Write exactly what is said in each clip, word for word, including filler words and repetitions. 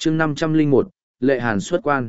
chương năm trăm linh một, Lệ Hàn xuất quan.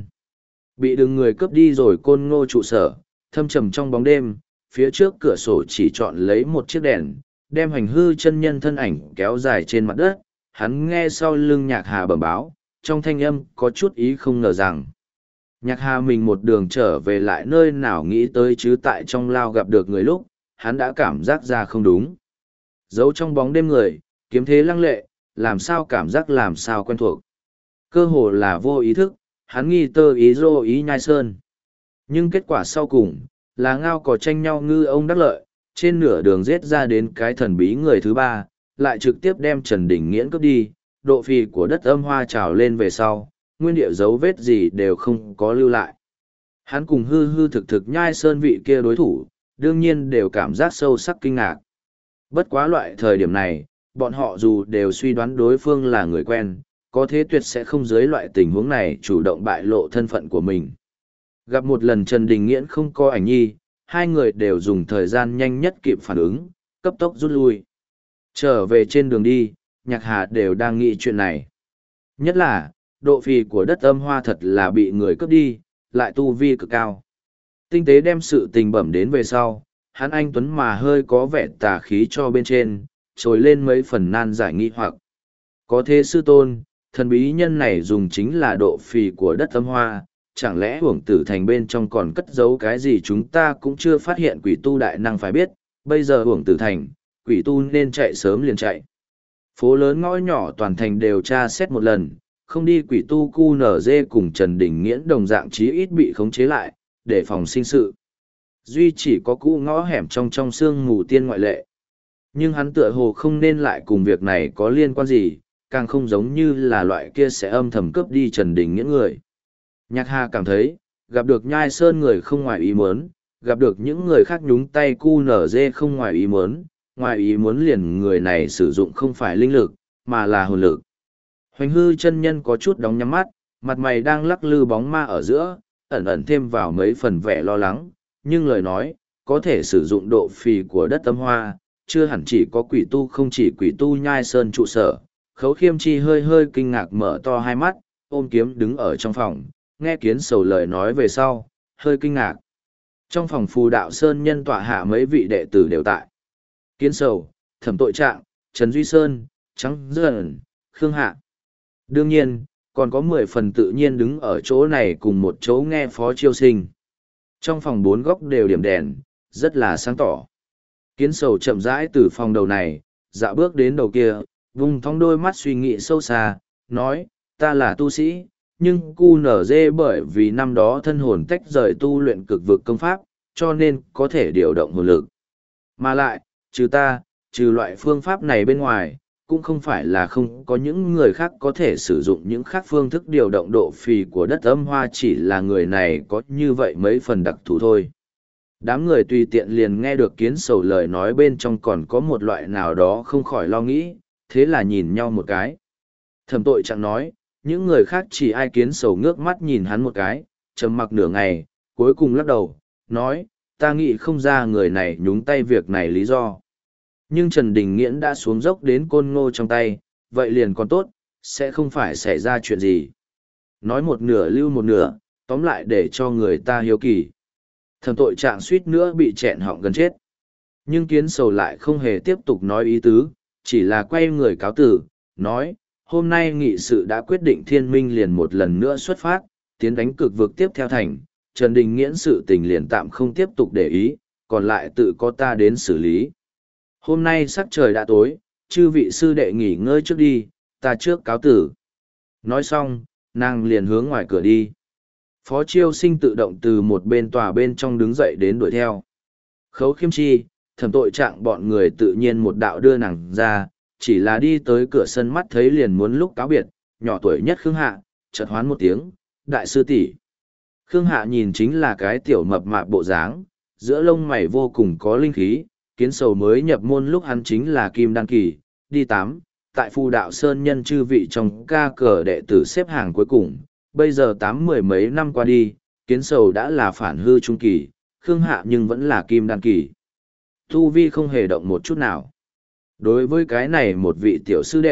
Bị đừng người cướp đi rồi Côn Ngô trụ sở, thâm trầm trong bóng đêm, phía trước cửa sổ chỉ chọn lấy một chiếc đèn, đem hành hư chân nhân thân ảnh kéo dài trên mặt đất. Hắn nghe sau lưng Nhạc Hà bẩm báo, trong thanh âm có chút ý không ngờ rằng. Nhạc Hà mình một đường trở về lại nơi nào nghĩ tới chứ tại trong lao gặp được người lúc, hắn đã cảm giác ra không đúng. Giấu trong bóng đêm người, kiếm thế lăng lệ, làm sao cảm giác làm sao quen thuộc. Cơ hồ là vô ý thức, hắn nghi tơ ý rô ý nhai sơn. Nhưng kết quả sau cùng, là ngao có tranh nhau ngư ông đắc lợi, trên nửa đường giết ra đến cái thần bí người thứ ba, lại trực tiếp đem Trần Đình Nghiễn cướp đi, độ phì của đất âm hoa trào lên về sau, nguyên địa dấu vết gì đều không có lưu lại. Hắn cùng hư hư thực thực nhai sơn vị kia đối thủ, đương nhiên đều cảm giác sâu sắc kinh ngạc. Bất quá loại thời điểm này, bọn họ dù đều suy đoán đối phương là người quen, có thế tuyệt sẽ không dưới loại tình huống này chủ động bại lộ thân phận của mình. Gặp một lần Trần Đình Nghiễn không có ảnh nhi, hai người đều dùng thời gian nhanh nhất kịp phản ứng, cấp tốc rút lui. Trở về trên đường đi, Nhạc Hà đều đang nghĩ chuyện này. Nhất là, độ phì của đất âm hoa thật là bị người cướp đi, lại tu vi cực cao. Tinh tế đem sự tình bẩm đến về sau, hắn anh tuấn mà hơi có vẻ tà khí cho bên trên, trồi lên mấy phần nan giải nghi hoặc. Có thế sư tôn, thần bí nhân này dùng chính là độ phì của đất âm hoa, chẳng lẽ hưởng tử thành bên trong còn cất giấu cái gì chúng ta cũng chưa phát hiện. Quỷ tu đại năng phải biết, bây giờ hưởng tử thành, quỷ tu nên chạy sớm liền chạy. Phố lớn ngõ nhỏ toàn thành đều tra xét một lần, không đi quỷ tu cu nở dê cùng Trần Đình Nghiễn đồng dạng chí ít bị khống chế lại, để phòng sinh sự. Duy chỉ có cũ ngõ hẻm trong trong sương mù tiên ngoại lệ. Nhưng hắn tựa hồ không nên lại cùng việc này có liên quan gì, càng không giống như là loại kia sẽ âm thầm cướp đi Trần Đình Nghiễn người. Nhạc Hà cảm thấy, gặp được nhai sơn người không ngoài ý muốn, gặp được những người khác nhúng tay cu nở dê không ngoài ý muốn, ngoài ý muốn liền người này sử dụng không phải linh lực, mà là hồn lực. Hoành hư chân nhân có chút đóng nhắm mắt, mặt mày đang lắc lư bóng ma ở giữa, ẩn ẩn thêm vào mấy phần vẻ lo lắng, nhưng lời nói, có thể sử dụng độ phì của đất âm hoa, chưa hẳn chỉ có quỷ tu không chỉ quỷ tu nhai sơn trụ sở. Khấu Khiêm Chi hơi hơi kinh ngạc mở to hai mắt, ôm kiếm đứng ở trong phòng, nghe Kiến Sầu lời nói về sau, hơi kinh ngạc. Trong phòng phù đạo sơn nhân tọa hạ mấy vị đệ tử đều tại. Kiến Sầu, Thẩm Tội Trạng, Trần Duy Sơn, Trắng Dần, Khương Hạ. Đương nhiên, còn có mười phần tự nhiên đứng ở chỗ này cùng một chỗ nghe Phó Chiêu Sinh. Trong phòng bốn góc đều điểm đèn, rất là sáng tỏ. Kiến Sầu chậm rãi từ phòng đầu này, dạo bước đến đầu kia, vùng thong đôi mắt suy nghĩ sâu xa, nói, ta là tu sĩ, nhưng cu nở dê bởi vì năm đó thân hồn tách rời tu luyện cực vực công pháp, cho nên có thể điều động hồn lực. Mà lại, trừ ta, trừ loại phương pháp này bên ngoài, cũng không phải là không có những người khác có thể sử dụng những khác phương thức điều động độ phì của đất âm hoa, chỉ là người này có như vậy mấy phần đặc thù thôi. Đám người tùy tiện liền nghe được Kiến Sầu lời nói bên trong còn có một loại nào đó không khỏi lo nghĩ, thế là nhìn nhau một cái. Thẩm Tội Trạng nói, những người khác chỉ ai Kiến Sầu ngước mắt nhìn hắn một cái, trầm mặc nửa ngày, cuối cùng lắc đầu, nói, ta nghĩ không ra người này nhúng tay việc này lý do. Nhưng Trần Đình Nghiễn đã xuống dốc đến Côn Ngô trong tay, vậy liền còn tốt, sẽ không phải xảy ra chuyện gì. Nói một nửa lưu một nửa, tóm lại để cho người ta hiếu kỳ. Thẩm Tội Trạng suýt nữa bị chẹn họng gần chết. Nhưng Kiến Sầu lại không hề tiếp tục nói ý tứ, chỉ là quay người cáo tử, nói, hôm nay nghị sự đã quyết định Thiên Minh liền một lần nữa xuất phát, tiến đánh cực vực tiếp theo thành, Trần Đình Nghiễn sự tình liền tạm không tiếp tục để ý, còn lại tự có ta đến xử lý. Hôm nay sắc trời đã tối, chư vị sư đệ nghỉ ngơi trước đi, ta trước cáo tử. Nói xong, nàng liền hướng ngoài cửa đi. Phó Chiêu Sinh tự động từ một bên tòa bên trong đứng dậy đến đuổi theo. Khấu Khiêm Chi, Thẩm Tội Trạng bọn người tự nhiên một đạo đưa nàng ra, chỉ là đi tới cửa sân mắt thấy liền muốn lúc cáo biệt, nhỏ tuổi nhất Khương Hạ, chợt hoán một tiếng, đại sư tỷ. Khương Hạ nhìn chính là cái tiểu mập mạp bộ dáng, giữa lông mày vô cùng có linh khí, Kiến Sầu mới nhập môn lúc hắn chính là Kim Đan Kỳ, đi tám, tại Phù Đạo Sơn nhân chư vị trong ca cờ đệ tử xếp hàng cuối cùng, bây giờ tám mười mấy năm qua đi, Kiến Sầu đã là phản hư trung kỳ, Khương Hạ nhưng vẫn là Kim Đan Kỳ. Tu vi không hề động một chút nào. Đối với cái này một vị tiểu sư đệ,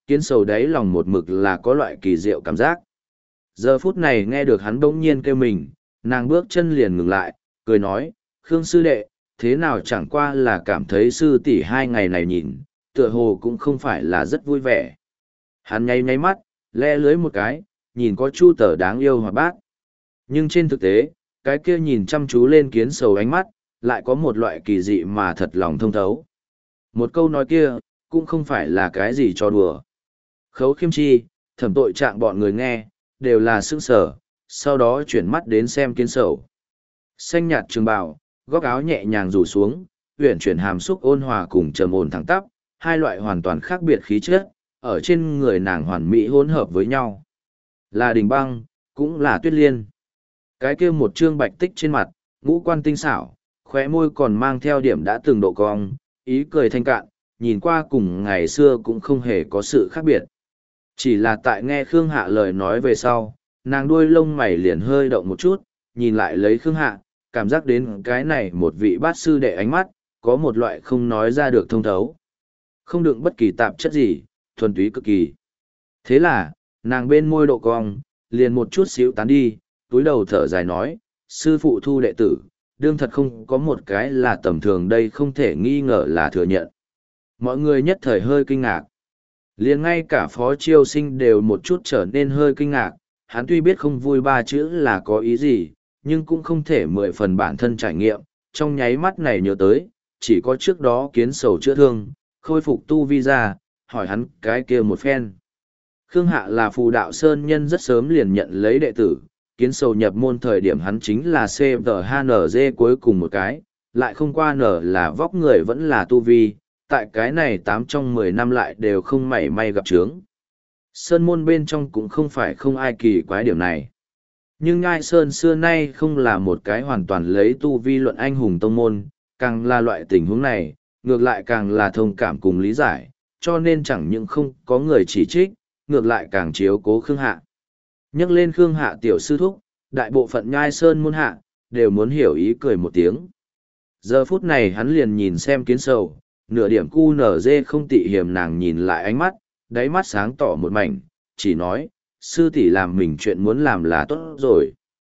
kiến sầu đáy lòng một mực là có loại kỳ diệu cảm giác. Giờ phút này nghe được hắn bỗng nhiên kêu mình, nàng bước chân liền ngừng lại, cười nói, Khương sư đệ, thế nào chẳng qua là cảm thấy sư tỷ hai ngày này nhìn, tựa hồ cũng không phải là rất vui vẻ. Hắn nháy nháy mắt, le lưới một cái, nhìn có chu tờ đáng yêu hoạt bát. Nhưng trên thực tế, cái kia nhìn chăm chú lên kiến sầu ánh mắt, lại có một loại kỳ dị mà thật lòng thông thấu. Một câu nói kia, cũng không phải là cái gì cho đùa. Khấu Khiêm Chi, thẩm tội trạng bọn người nghe, đều là sững sờ, sau đó chuyển mắt đến xem kiến sầu. Xanh nhạt trường bào, góc áo nhẹ nhàng rủ xuống, uyển chuyển hàm xúc ôn hòa cùng trầm ổn thẳng tắp, hai loại hoàn toàn khác biệt khí chất, ở trên người nàng hoàn mỹ hỗn hợp với nhau. Là Đình Băng, cũng là Tuyết Liên. Cái kia một trương bạch tích trên mặt, ngũ quan tinh xảo, khóe môi còn mang theo điểm đã từng độ cong, ý cười thanh cạn, nhìn qua cùng ngày xưa cũng không hề có sự khác biệt. Chỉ là tại nghe Khương Hạ lời nói về sau, nàng đuôi lông mày liền hơi động một chút, nhìn lại lấy Khương Hạ, cảm giác đến cái này một vị bát sư đệ ánh mắt, có một loại không nói ra được thông thấu. Không đựng bất kỳ tạp chất gì, thuần túy cực kỳ. Thế là, nàng bên môi độ cong, liền một chút xíu tán đi, túi đầu thở dài nói, sư phụ thu đệ tử, đương thật không có một cái là tầm thường đây không thể nghi ngờ là thừa nhận. Mọi người nhất thời hơi kinh ngạc. Liền ngay cả phó chiêu sinh đều một chút trở nên hơi kinh ngạc, hắn tuy biết không vui ba chữ là có ý gì, nhưng cũng không thể mười phần bản thân trải nghiệm, trong nháy mắt này nhớ tới, chỉ có trước đó kiến sầu chữa thương, khôi phục tu vi ra, hỏi hắn cái kia một phen. Khương Hạ là phù đạo sơn nhân rất sớm liền nhận lấy đệ tử, kiến sầu nhập môn thời điểm hắn chính là xê tê hát en giê cuối cùng một cái, lại không qua nở là vóc người vẫn là tu vi, tại cái này tám trong mười năm lại đều không mảy may gặp chướng. Sơn môn bên trong cũng không phải không ai kỳ quái điểm này. Nhưng Nhai Sơn xưa nay không là một cái hoàn toàn lấy tu vi luận anh hùng tông môn, càng là loại tình huống này, ngược lại càng là thông cảm cùng lý giải, cho nên chẳng những không có người chỉ trích, ngược lại càng chiếu cố Khương Hạ. Nhắc lên Khương Hạ tiểu sư thúc, đại bộ phận Nhai Sơn môn hạ, đều muốn hiểu ý cười một tiếng. Giờ phút này hắn liền nhìn xem kiến sầu, nửa điểm cu nở dê không tị hiềm nàng nhìn lại ánh mắt, đáy mắt sáng tỏ một mảnh, chỉ nói, sư tỷ làm mình chuyện muốn làm là tốt rồi.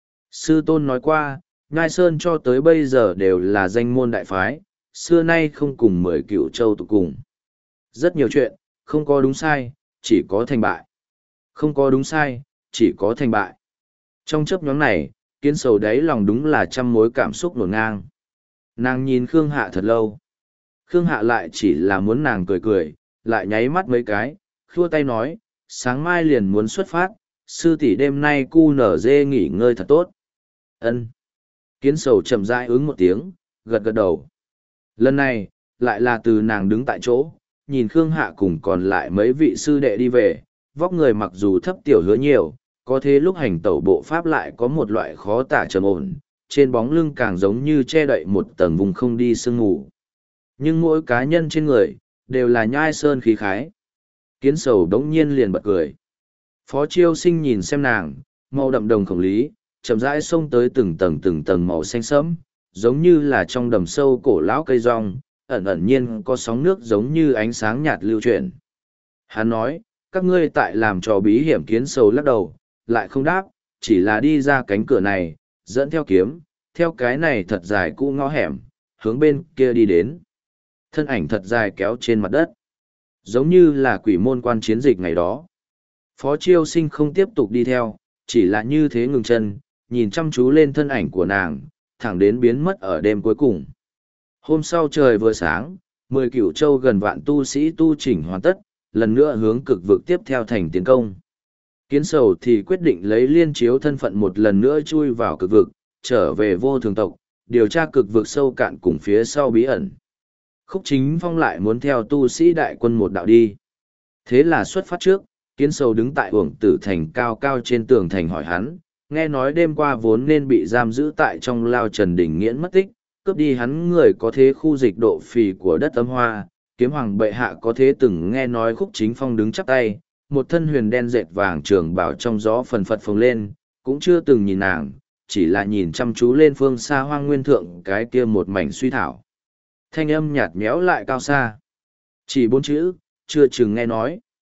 Sư tôn nói qua, Nhai Sơn cho tới bây giờ đều là danh môn đại phái, xưa nay không cùng mười cựu châu tụ cùng. Rất nhiều chuyện, không có đúng sai, chỉ có thành bại. Không có đúng sai, chỉ có thành bại. Trong chấp nhóm này, kiến sầu đáy lòng đúng là trăm mối cảm xúc nổn ngang. Nàng nhìn Khương Hạ thật lâu. Khương Hạ lại chỉ là muốn nàng cười cười, lại nháy mắt mấy cái, khua tay nói, sáng mai liền muốn xuất phát, sư tỷ đêm nay cu nở dê nghỉ ngơi thật tốt. Ân. Kiến sầu chậm rãi ứng một tiếng, gật gật đầu. Lần này, lại là từ nàng đứng tại chỗ, nhìn Khương Hạ cùng còn lại mấy vị sư đệ đi về, vóc người mặc dù thấp tiểu hứa nhiều, có thế lúc hành tẩu bộ pháp lại có một loại khó tả trầm ổn, trên bóng lưng càng giống như che đậy một tầng vùng không đi sương ngủ. Nhưng mỗi cá nhân trên người, đều là Nhai Sơn khí khái. Kiến sầu đống nhiên liền bật cười. Phó Chiêu Sinh nhìn xem nàng, màu đậm đồng khổng lý, chậm rãi xông tới từng tầng từng tầng màu xanh sẫm, giống như là trong đầm sâu cổ lão cây rong, ẩn ẩn nhiên có sóng nước giống như ánh sáng nhạt lưu chuyển. Hắn nói, các ngươi tại làm trò bí hiểm. Kiến sầu lắc đầu, lại không đáp, chỉ là đi ra cánh cửa này, dẫn theo kiếm, theo cái này thật dài cũ ngõ hẻm, hướng bên kia đi đến. Thân ảnh thật dài kéo trên mặt đất, giống như là quỷ môn quan chiến dịch ngày đó. Phó Chiêu Sinh không tiếp tục đi theo, chỉ là như thế ngừng chân, nhìn chăm chú lên thân ảnh của nàng, thẳng đến biến mất ở đêm cuối cùng. Hôm sau trời vừa sáng, mười cửu châu gần vạn tu sĩ tu chỉnh hoàn tất, lần nữa hướng cực vực tiếp theo thành tiến công. Kiến sầu thì quyết định lấy liên chiếu thân phận một lần nữa chui vào cực vực, trở về vô thường tộc, điều tra cực vực sâu cạn cùng phía sau bí ẩn. Khúc Chính Phong lại muốn theo tu sĩ đại quân một đạo đi. Thế là xuất phát trước, Kiến sầu đứng tại uổng tử thành cao cao trên tường thành hỏi hắn, nghe nói đêm qua vốn nên bị giam giữ tại trong lao Trần Đình Nghiễn mất tích, cướp đi hắn người có thế khu dịch độ phì của đất âm hoa, kiếm hoàng bệ hạ có thế từng nghe nói. Khúc Chính Phong đứng chắp tay, một thân huyền đen dệt vàng trường bảo trong gió phần phật phồng lên, cũng chưa từng nhìn nàng, chỉ là nhìn chăm chú lên phương xa hoang nguyên thượng cái kia một mảnh suy thảo. Thanh âm nhạt méo lại cao xa. Chỉ bốn chữ, chưa chừng nghe nói.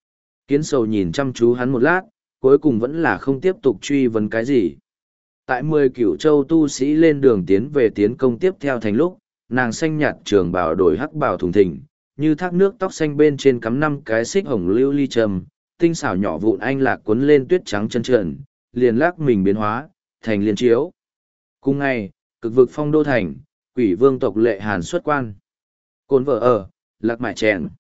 Kiến sầu nhìn chăm chú hắn một lát, cuối cùng vẫn là không tiếp tục truy vấn cái gì. Tại mười cửu châu tu sĩ lên đường tiến về tiến công tiếp theo thành lúc, nàng xanh nhạt trường bào đổi hắc bào thùng thình, như thác nước tóc xanh bên trên cắm năm cái xích hồng lưu ly trầm, tinh xảo nhỏ vụn anh lạc cuốn lên tuyết trắng chân trần, liền lắc mình biến hóa, thành liên chiếu. Cùng ngày, cực vực phong đô thành, quỷ vương tộc lệ hàn xuất quan. Côn vợ ở, lạc mại chèn.